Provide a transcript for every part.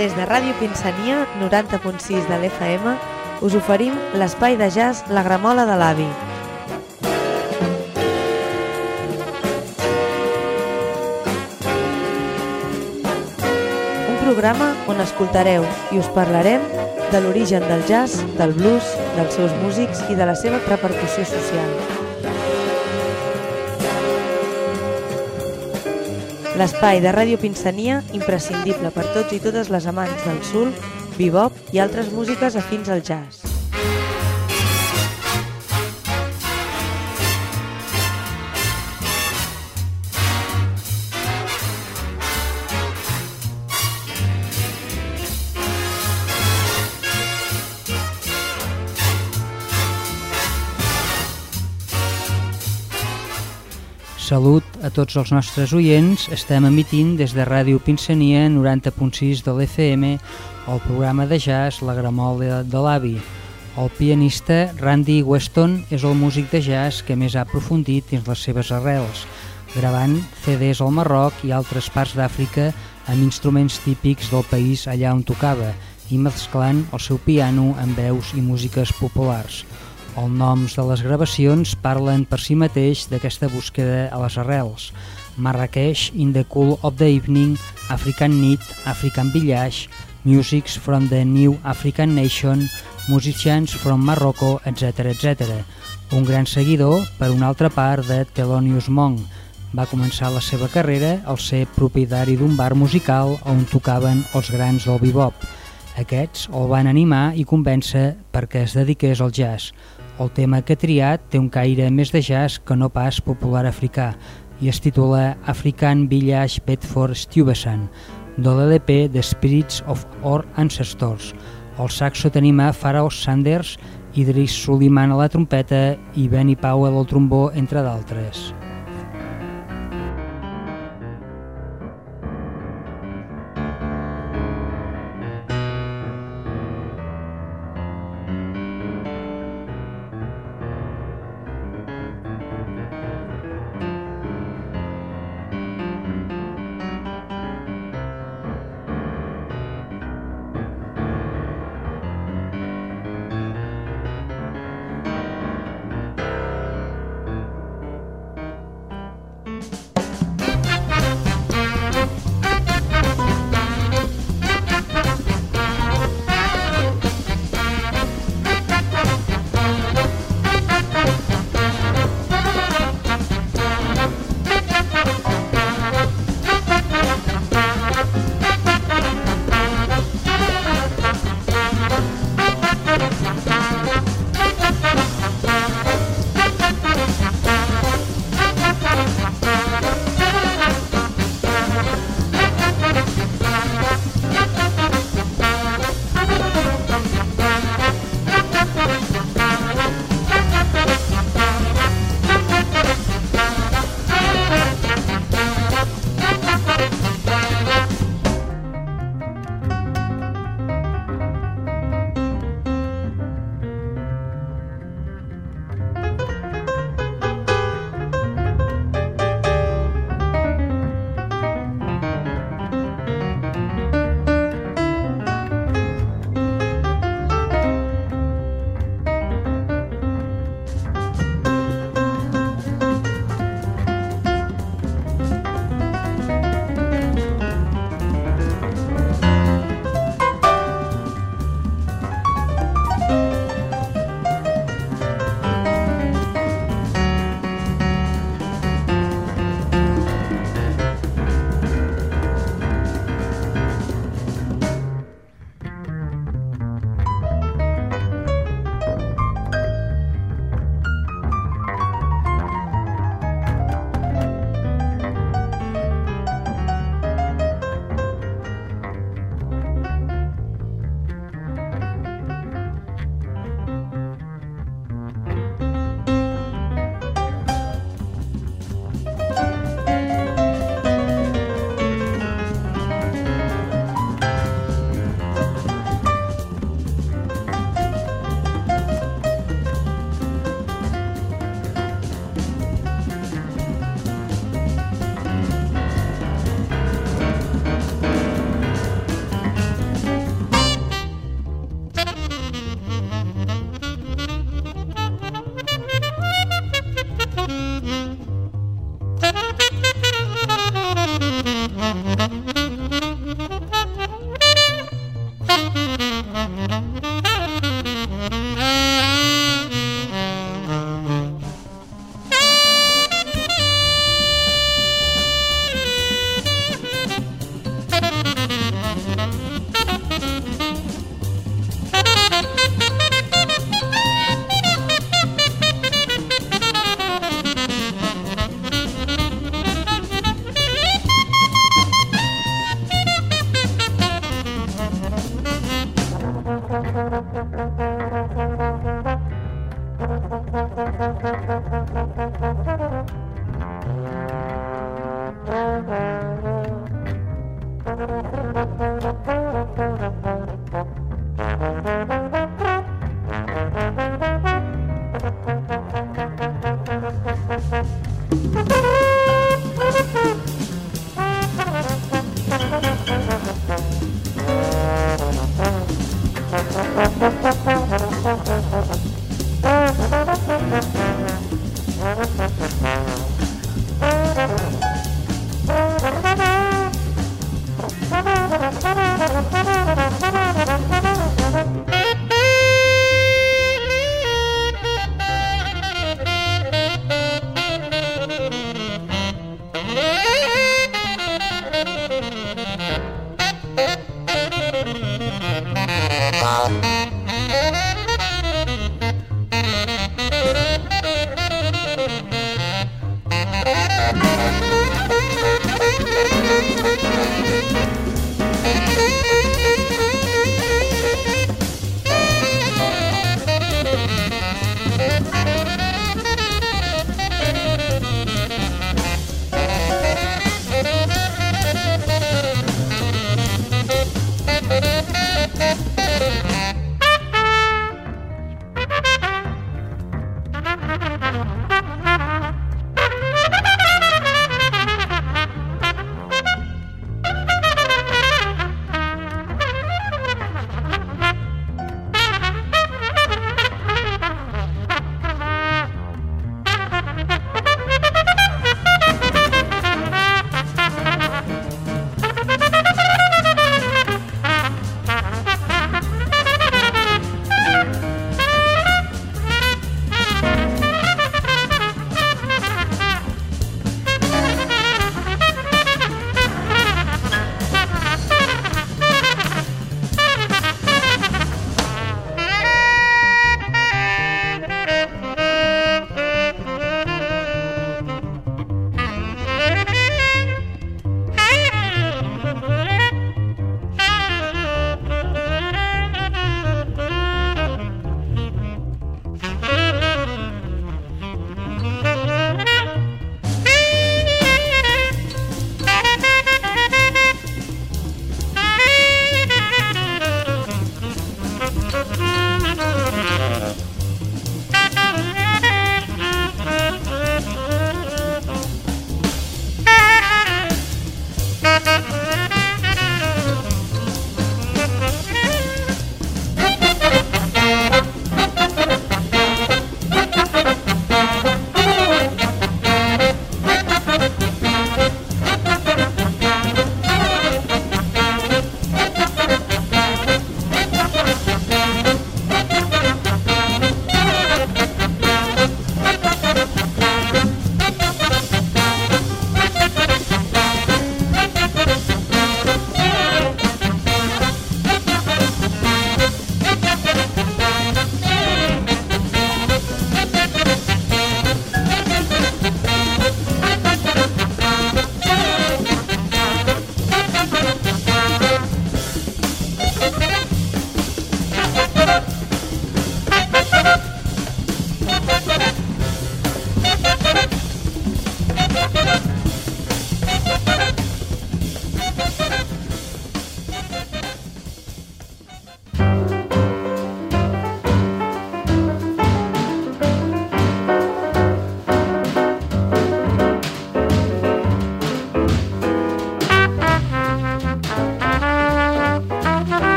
Des de Ràdio Pinsania, 90.6 de l'FM, us oferim l'espai de jazz La Gramola de l'Avi. Un programa on escoltareu i us parlarem de l'origen del jazz, del blues, dels seus músics i de la seva repercussió social. L'espai de Ràdio Pinsania, imprescindible per tots i totes les amants del soul, bebop i altres músiques afins al jazz. Salut a tots els nostres oients. Estem emitint des de Ràdio Pinsania 90.6 de l'FM el programa de jazz La Gramola de l'Avi. El pianista Randy Weston és el músic de jazz que més ha aprofundit dins les seves arrels, gravant CDs al Marroc i altres parts d'Àfrica amb instruments típics del país allà on tocava i mesclant el seu piano amb veus i músiques populars. Els noms de les gravacions parlen per si mateix d'aquesta búsqueda a les arrels. Marrakech in the Cool of the Evening, African Need, African Village, Musics from the New African Nation, Musicians from Morocco, etc. etc. Un gran seguidor, per una altra part, de Thelonious Monk. Va començar la seva carrera al ser propietari d'un bar musical on tocaven els grans del bebop. Aquests el van animar i convèncer perquè es dediqués al jazz. El tema que ha triat té un caire més de jazz que no pas popular africà i es titula African Village Bedford Stuyvesant, de l'LP The Spirits of Our Ancestors. El saxo tenim a Pharoah Sanders, Idris Suleiman a la trompeta i Benny Powell al trombó, entre d'altres.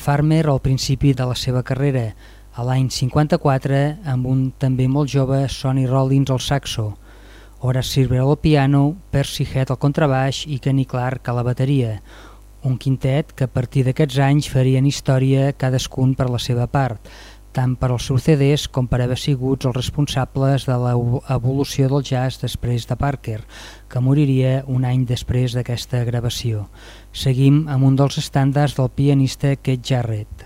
Farmer al principi de la seva carrera, a l'any 54, amb un també molt jove Sonny Rollins al saxo, Horace Silver al piano, Percy Head al contrabaix i Kenny Clarke a la bateria, un quintet que a partir d'aquests anys farien història cadascun per la seva part, tant per als seus CDs com per haver sigut els responsables de l'evolució del jazz després de Parker, que moriria un any després d'aquesta gravació. Seguim amb un dels estàndards del pianista Keith Jarrett.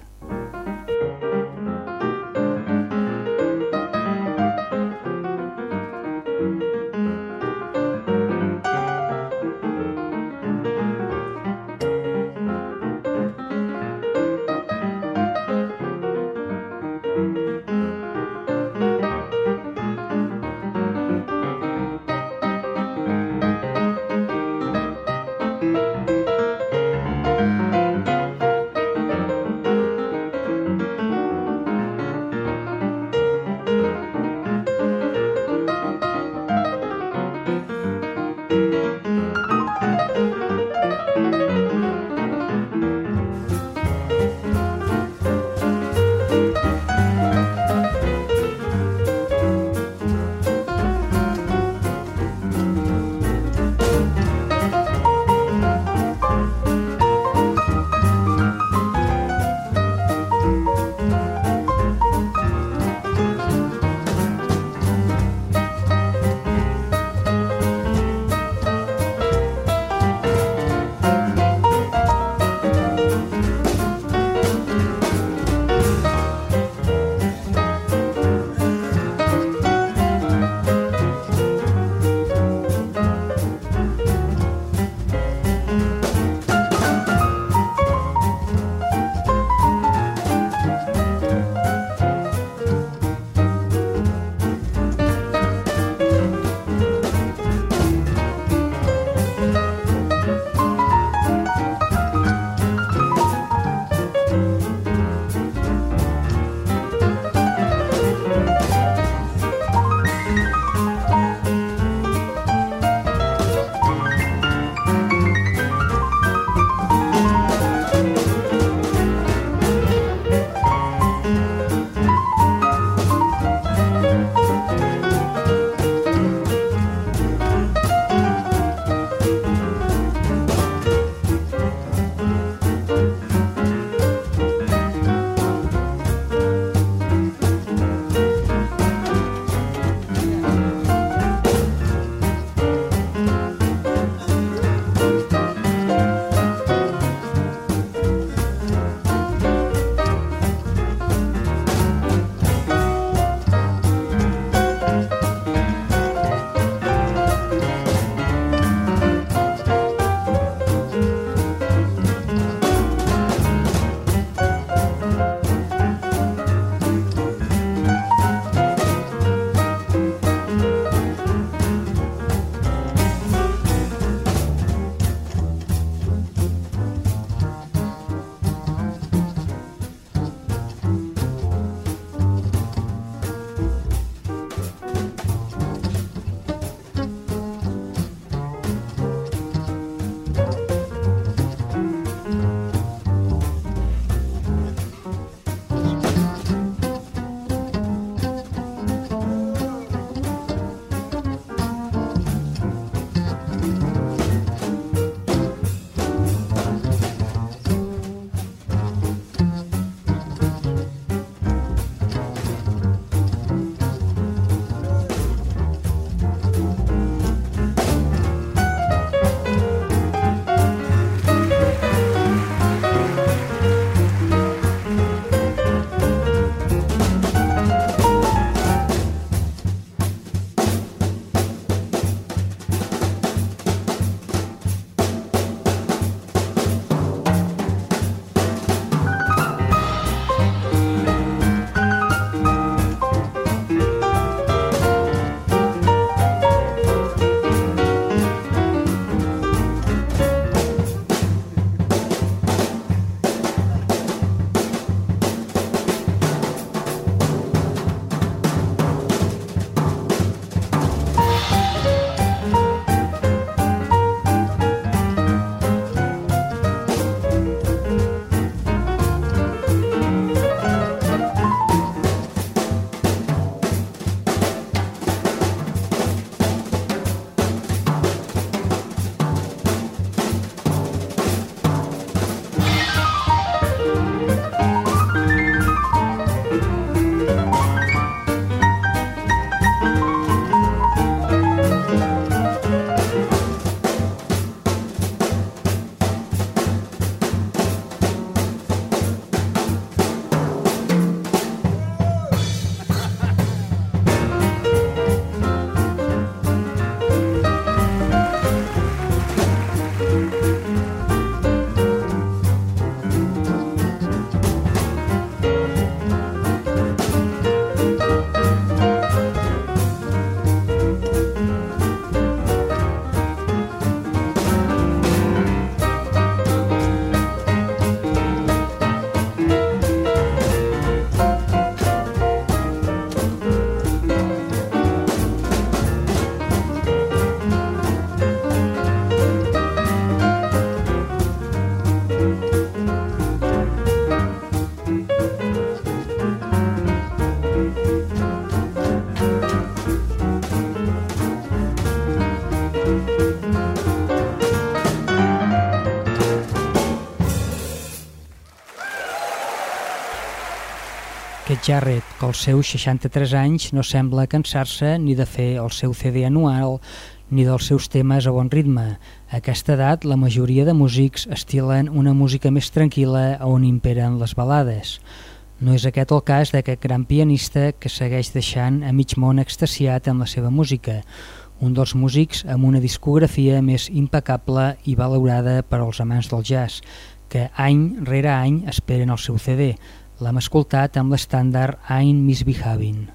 Keith Jarrett, que als seus 63 anys no sembla cansar-se ni de fer el seu CD anual ni dels seus temes a bon ritme. A aquesta edat, la majoria de músics estilen una música més tranquil·la on imperen les balades. No és aquest el cas d'aquest gran pianista que segueix deixant a mig món extasiat amb la seva música, un dels músics amb una discografia més impecable i valorada per als amants del jazz, que any rere any esperen el seu CD. L'hem escoltat amb l'estàndard I'm Misbehaving.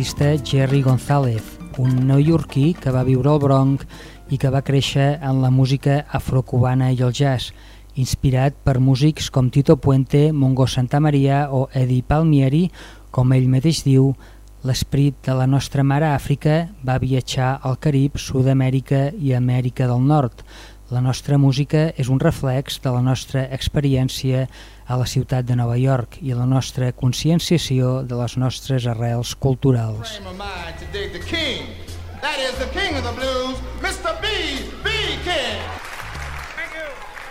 l'artista Jerry González, un neoyorquí que va viure al Bronx i que va créixer en la música afrocubana i el jazz, inspirat per músics com Tito Puente, Mongo Santamaria o Eddie Palmieri. Com ell mateix diu, l'esperit de la nostra mare Àfrica va viatjar al Carib, Sud-amèrica i Amèrica del Nord. La nostra música és un reflex de la nostra experiència a la ciutat de Nova York i la nostra conscienciació de les nostres arrels culturals. That is the king of the blues, Mr. B.B. King. Thank you.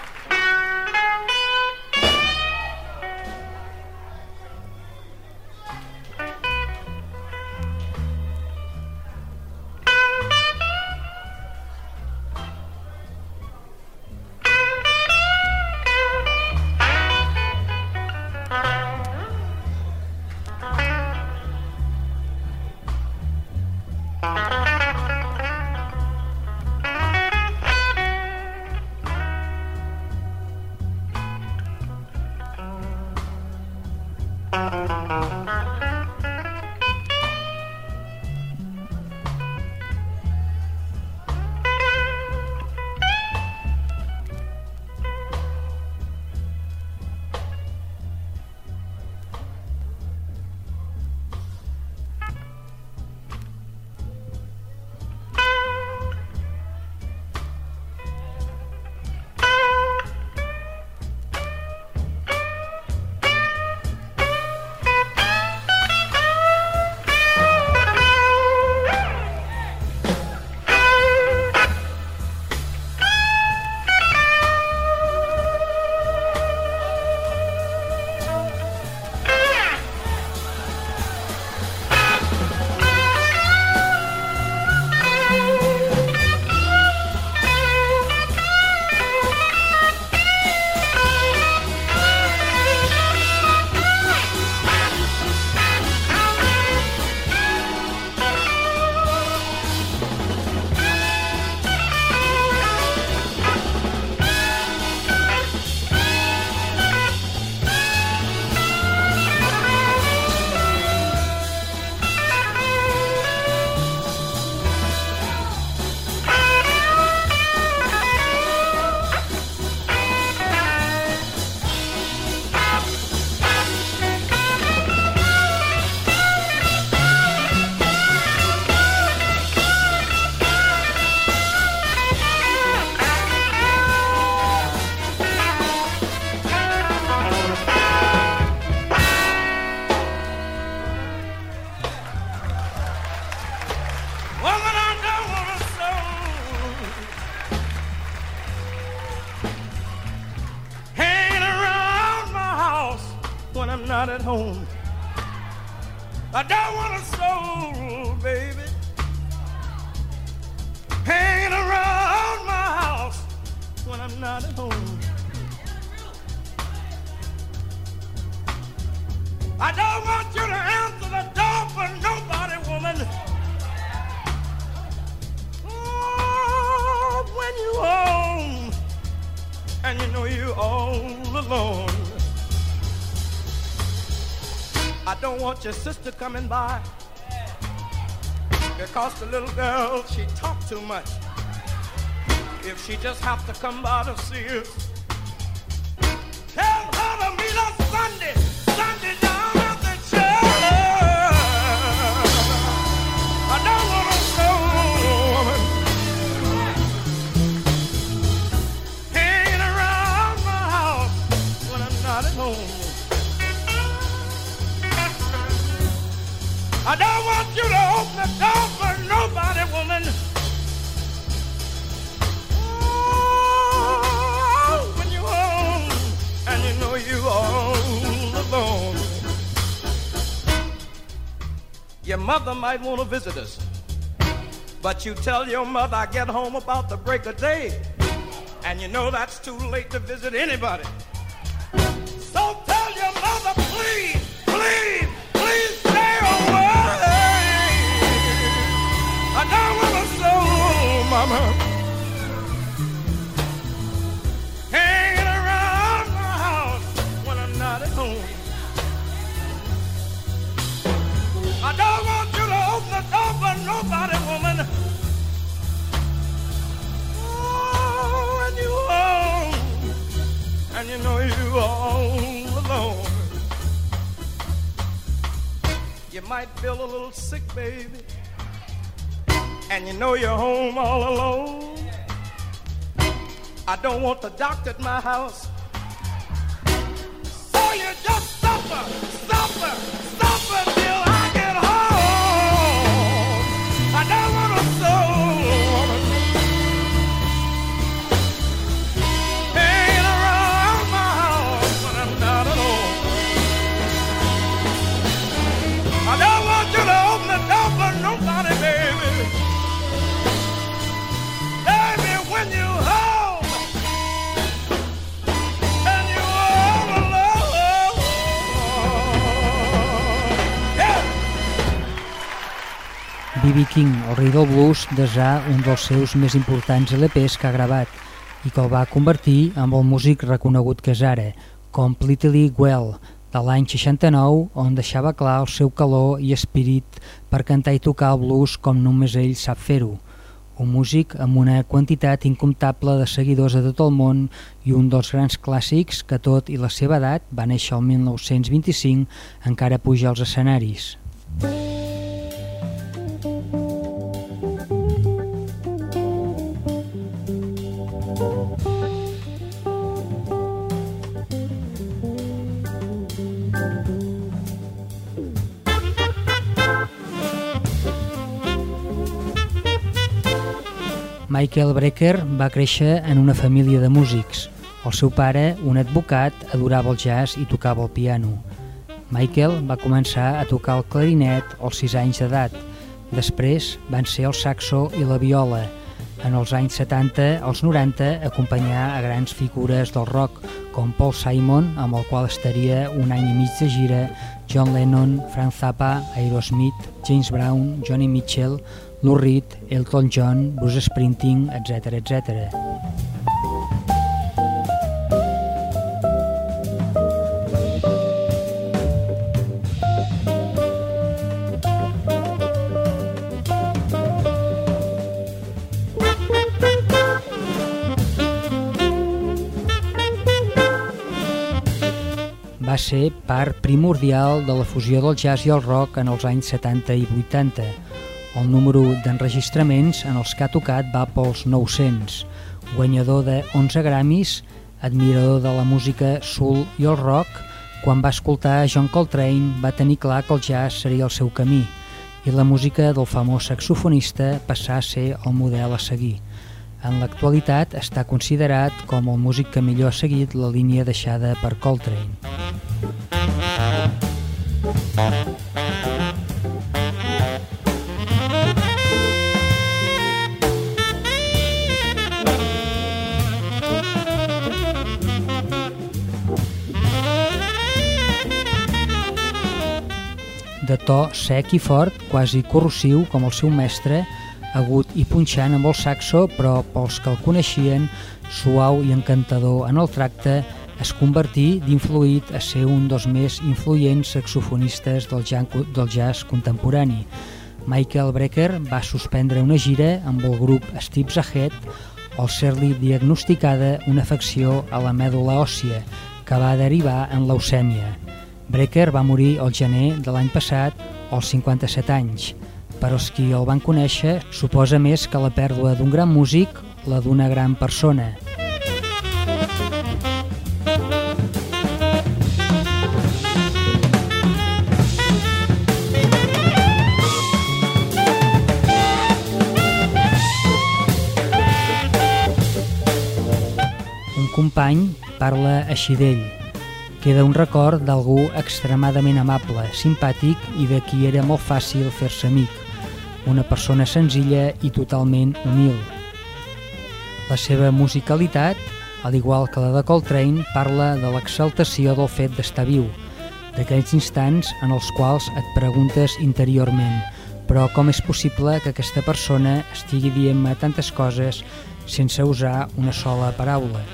Not at home. I don't want a soul, baby, hanging around my house when I'm not at home. I don't want you to answer the door for nobody, woman. Oh, when you home and you know you're all alone. I don't want your sister coming by because the little girl, she talk too much. If she just have to come by to see us, tell her to meet us Sunday down at the church. I don't want a soul woman hanging around my house when I'm not at home. I don't want you to open the door for nobody, woman. Oh, when you're home and you know you're all alone. Your mother might want to visit us, but you tell your mother I get home about the break of day, and you know that's too late to visit anybody. So tell your mother, please, please, please stay away. I don't want a soul, mama, hanging around my house when I'm not at home. I don't want you to might feel a little sick, baby, and you know you're home all alone. I don't want the doctor at my house, so you just suffer till I get home. I don't want a soul hanging around my house when I'm not alone. I don't want you to open the door for nobody, baby. Baby, when you're home and you're all alone. Yeah. B.B. King, el rei del blues, desà un dels seus més importants LPs que ha gravat i que el va convertir en el músic reconegut que és ara, Completely Well, de l'any 69, on deixava clar el seu calor i espírit per cantar i tocar el blues com només ell sap fer-ho. Un músic amb una quantitat incomptable de seguidors a tot el món i un dels grans clàssics que, tot i la seva edat, va néixer el 1925, encara puja als escenaris. Michael Brecker va créixer en una família de músics. El seu pare, un advocat, adorava el jazz i tocava el piano. Michael va començar a tocar el clarinet als 6 anys d'edat. Després van ser el saxo i la viola. En els anys 70 als 90 acompanyà a grans figures del rock com Paul Simon, amb el qual estaria un any i mig de gira, John Lennon, Frank Zappa, Aerosmith, James Brown, Joni Mitchell, Lou Reed, Elton John, Bruce Springsteen, etc. etc. Va ser part primordial de la fusió del jazz i el rock en els anys 70 i 80. El número d'enregistraments en els que ha tocat va pels 900. Guanyador de 11 Grammys, admirador de la música soul i el rock, quan va escoltar John Coltrane va tenir clar que el jazz seria el seu camí i la música del famós saxofonista passà a ser el model a seguir. En l'actualitat està considerat com el músic que millor ha seguit la línia deixada per Coltrane. De to sec i fort, quasi corrosiu com el seu mestre, agut i punxant amb el saxo, però pels que el coneixien, suau i encantador en el tracte, es convertí d'influït a ser un dels més influents saxofonistes del jazz contemporani. Michael Brecker va suspendre una gira amb el grup Steps Ahead al ser-li diagnosticada una afecció a la mèdula òssia que va derivar en leucèmia. Brecker va morir el gener de l'any passat als 57 anys. Per als qui el van conèixer, suposa més que la pèrdua d'un gran músic, la d'una gran persona. Un company parla així d'ell. Queda un record d'algú extremadament amable, simpàtic i de qui era molt fàcil fer-se amic. Una persona senzilla i totalment humil. La seva musicalitat, al igual que la de Coltrane, parla de l'exaltació del fet d'estar viu, d'aquells instants en els quals et preguntes interiorment però com és possible que aquesta persona estigui dient-me tantes coses sense usar una sola paraula?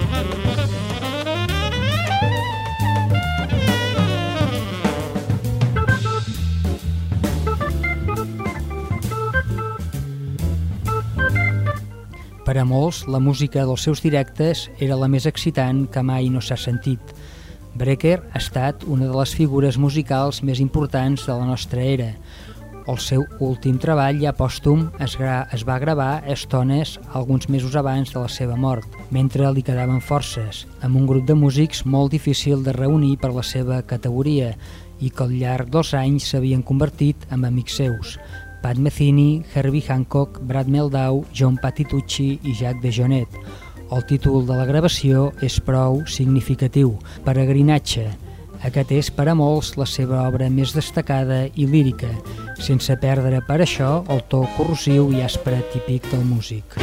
Per a molts, la música dels seus directes era la més excitant que mai no s'ha sentit. Brecker ha estat una de les figures musicals més importants de la nostra era. El seu últim treball, ja pòstum, es va gravar a Stones alguns mesos abans de la seva mort, mentre li quedaven forces, amb un grup de músics molt difícil de reunir per la seva categoria i que al llarg dels anys s'havien convertit en amics seus: Pat Metheny, Herbie Hancock, Brad Mehldau, John Patitucci i Jack DeJohnette. El títol de la gravació és prou significatiu: Peregrinatge. Aquest és per a molts la seva obra més destacada i lírica, sense perdre per això el to corrosiu i aspre típic del músic.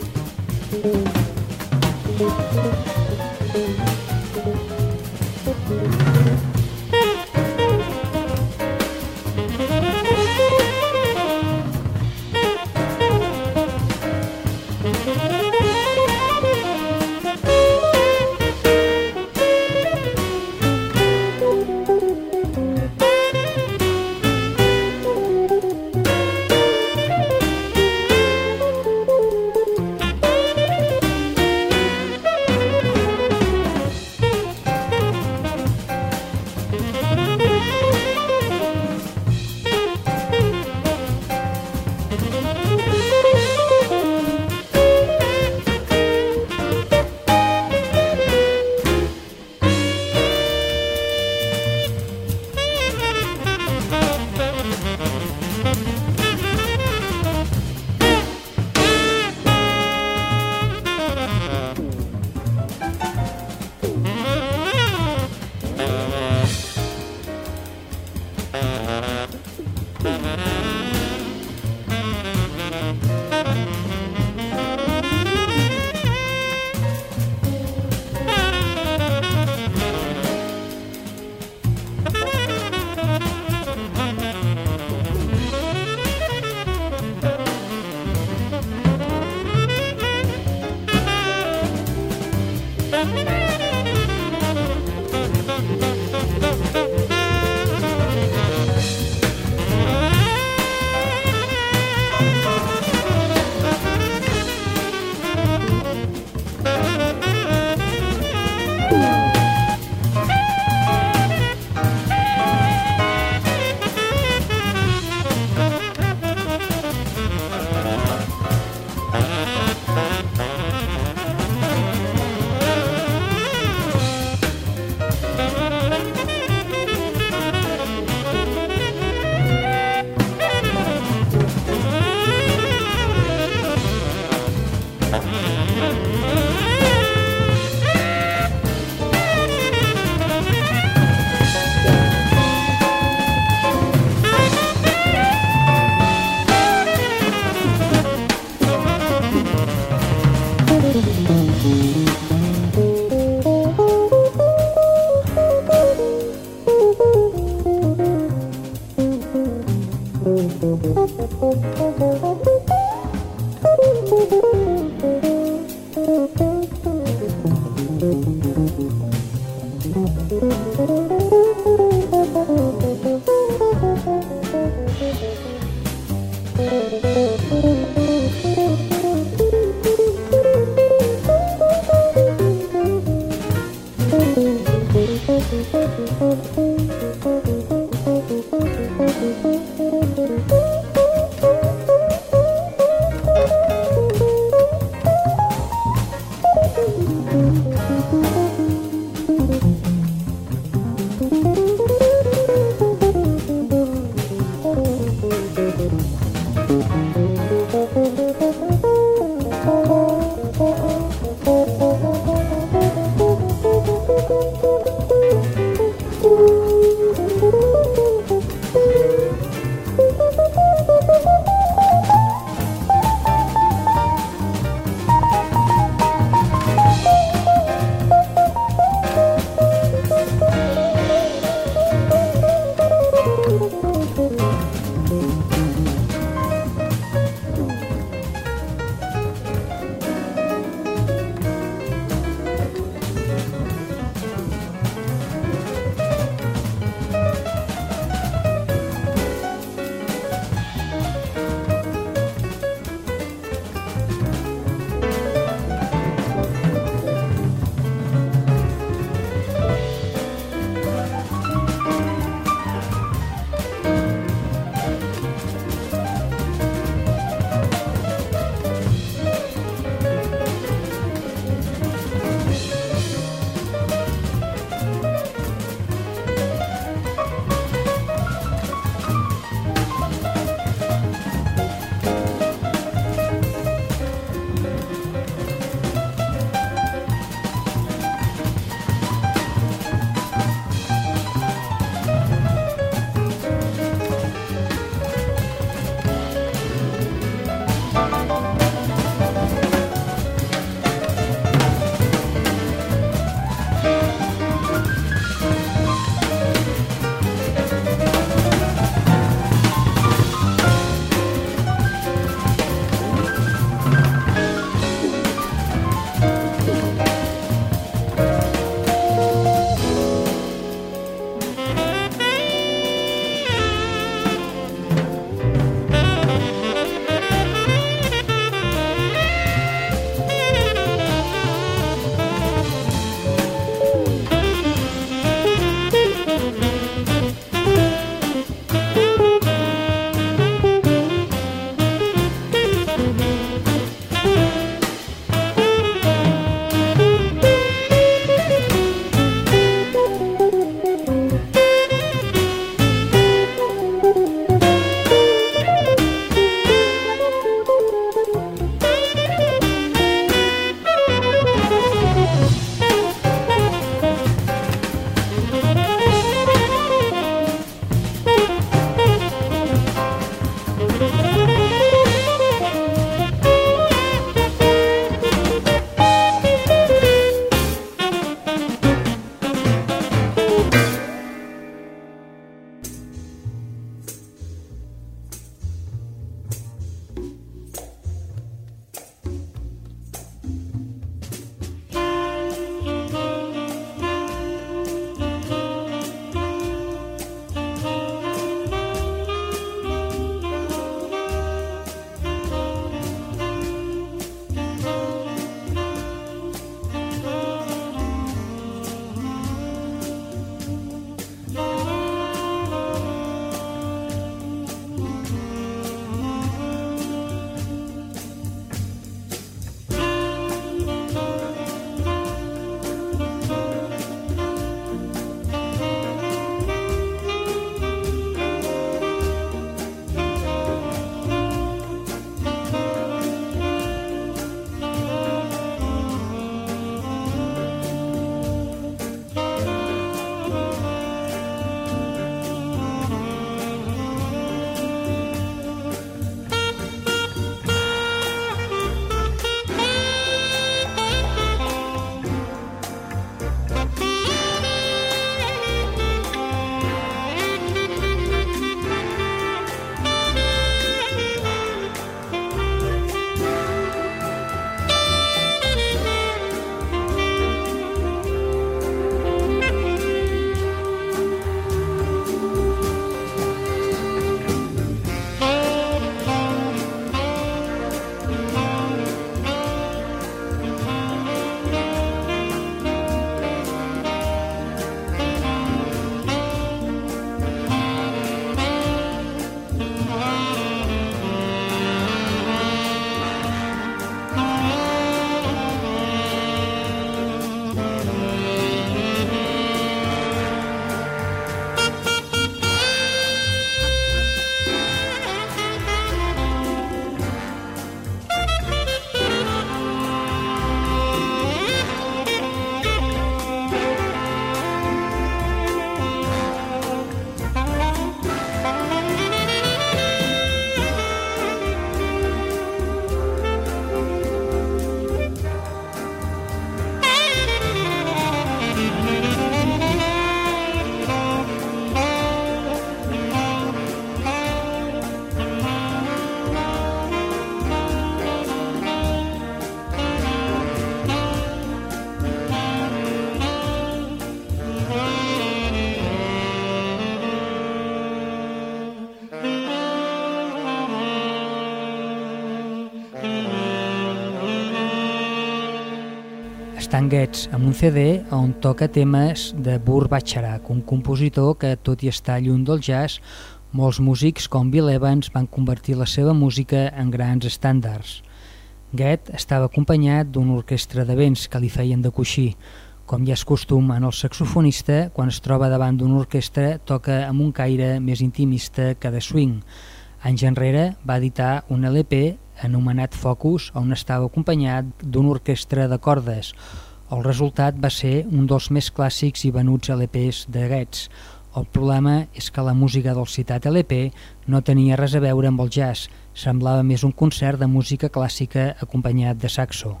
Stan Getz amb un CD on toca temes de Burt Bacharach, un compositor que, tot i estar lluny del jazz, molts músics com Bill Evans van convertir la seva música en grans estàndards. Getz estava acompanyat d'una orquestra de vents que li feien de coixí. Com ja és costum en el saxofonista, quan es troba davant d'una orquestra toca amb un caire més intimista que de swing. Anys enrere va editar un LP anomenat Focus, on estava acompanyat d'una orquestra de cordes. El resultat va ser un dels més clàssics i venuts LPs de Getz. El problema és que la música del citat LP no tenia res a veure amb el jazz, semblava més un concert de música clàssica acompanyat de saxo.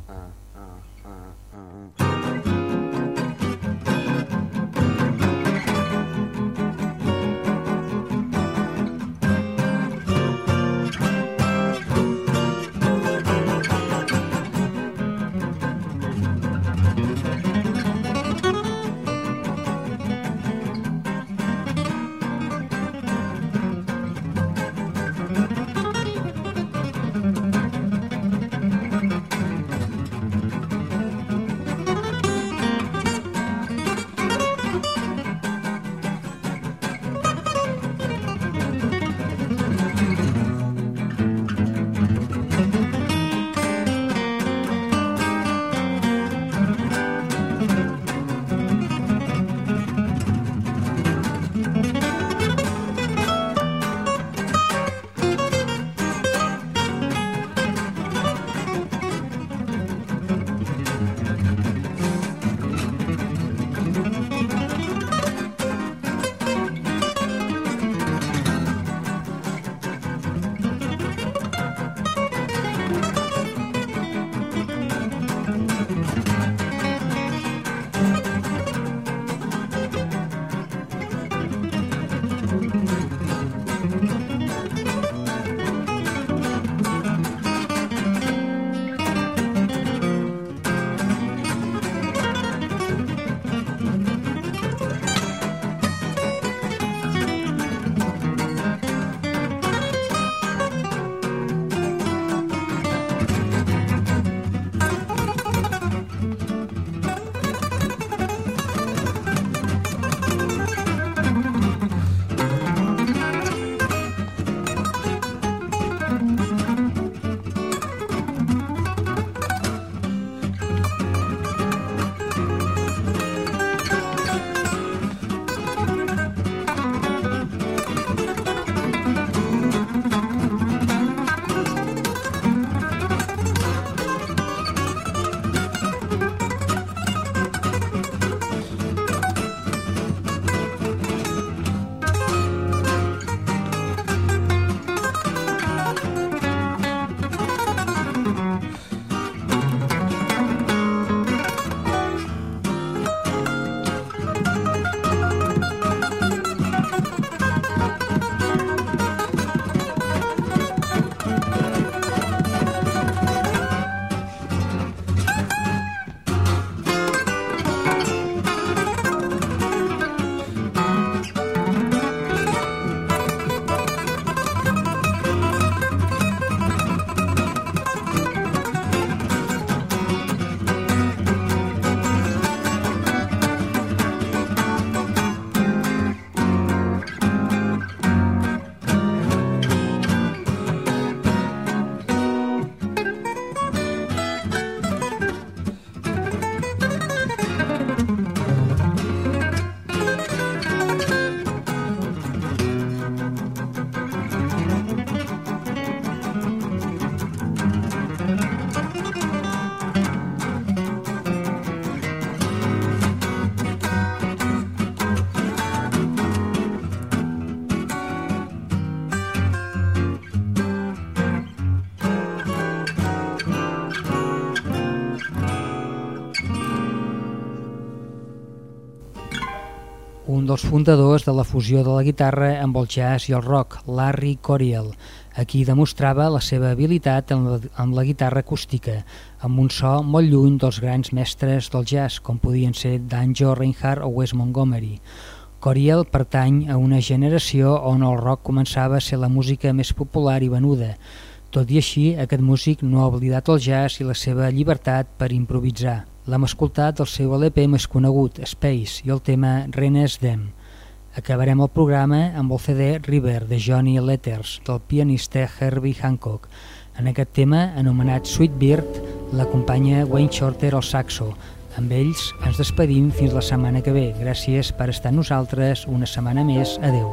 un dels fundadors de la fusió de la guitarra amb el jazz i el rock, Larry Coryell. Aquí demostrava la seva habilitat amb la guitarra acústica, amb un so molt lluny dels grans mestres del jazz, com podien ser Django Reinhardt o Wes Montgomery. Coryell pertany a una generació on el rock començava a ser la música més popular i venuda. Tot i així, aquest músic no ha oblidat el jazz i la seva llibertat per improvisar. L'hem escoltat el seu LP més conegut, Space, i el tema Renes Dem. Acabarem el programa amb el CD River de Johnny Letters, del pianista Herbie Hancock. En aquest tema, anomenat Sweet Bird, l'acompanya Wayne Shorter al saxo. Amb ells ens despedim fins la setmana que ve. Gràcies per estar amb nosaltres una setmana més. Adeu.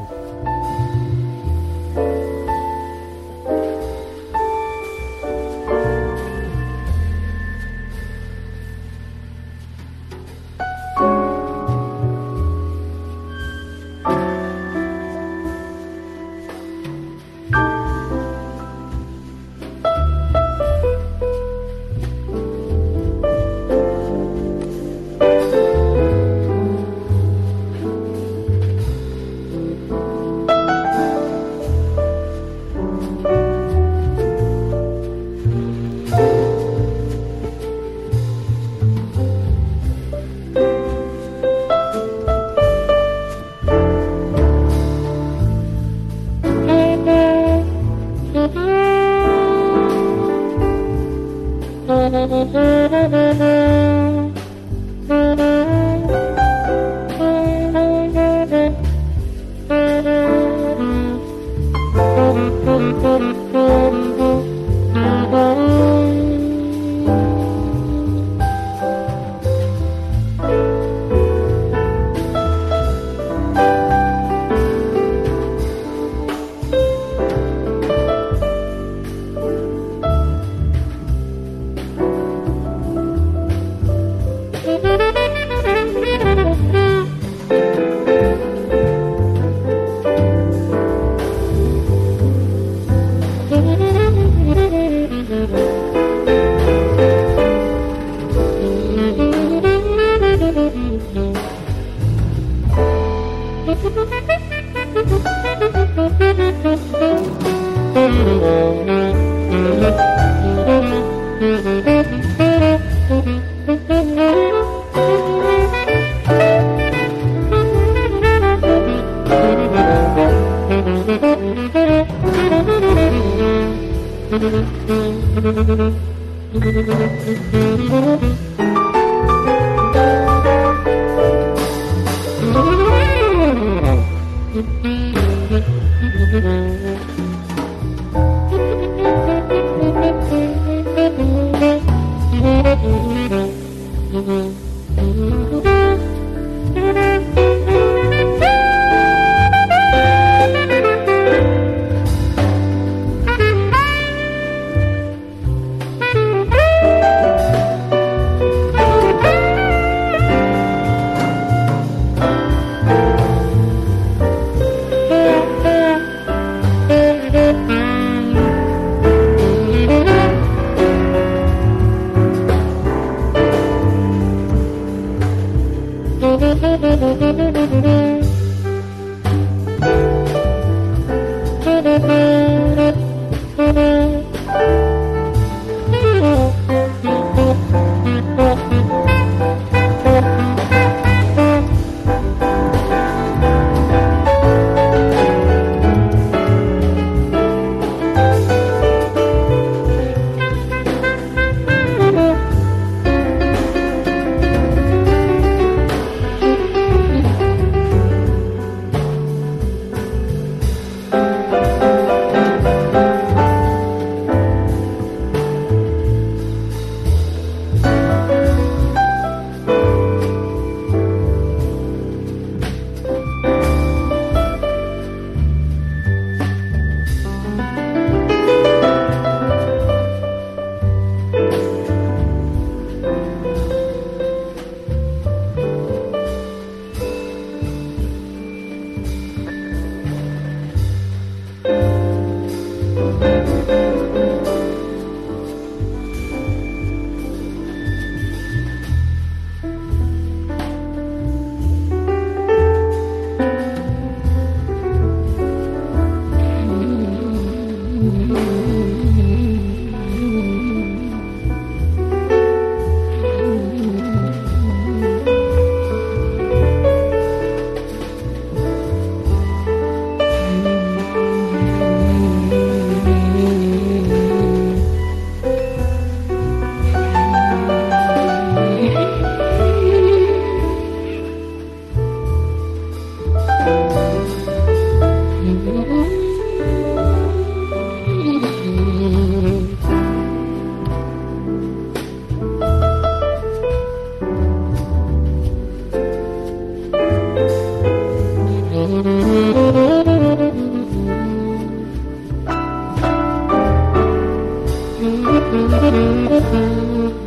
Thank you.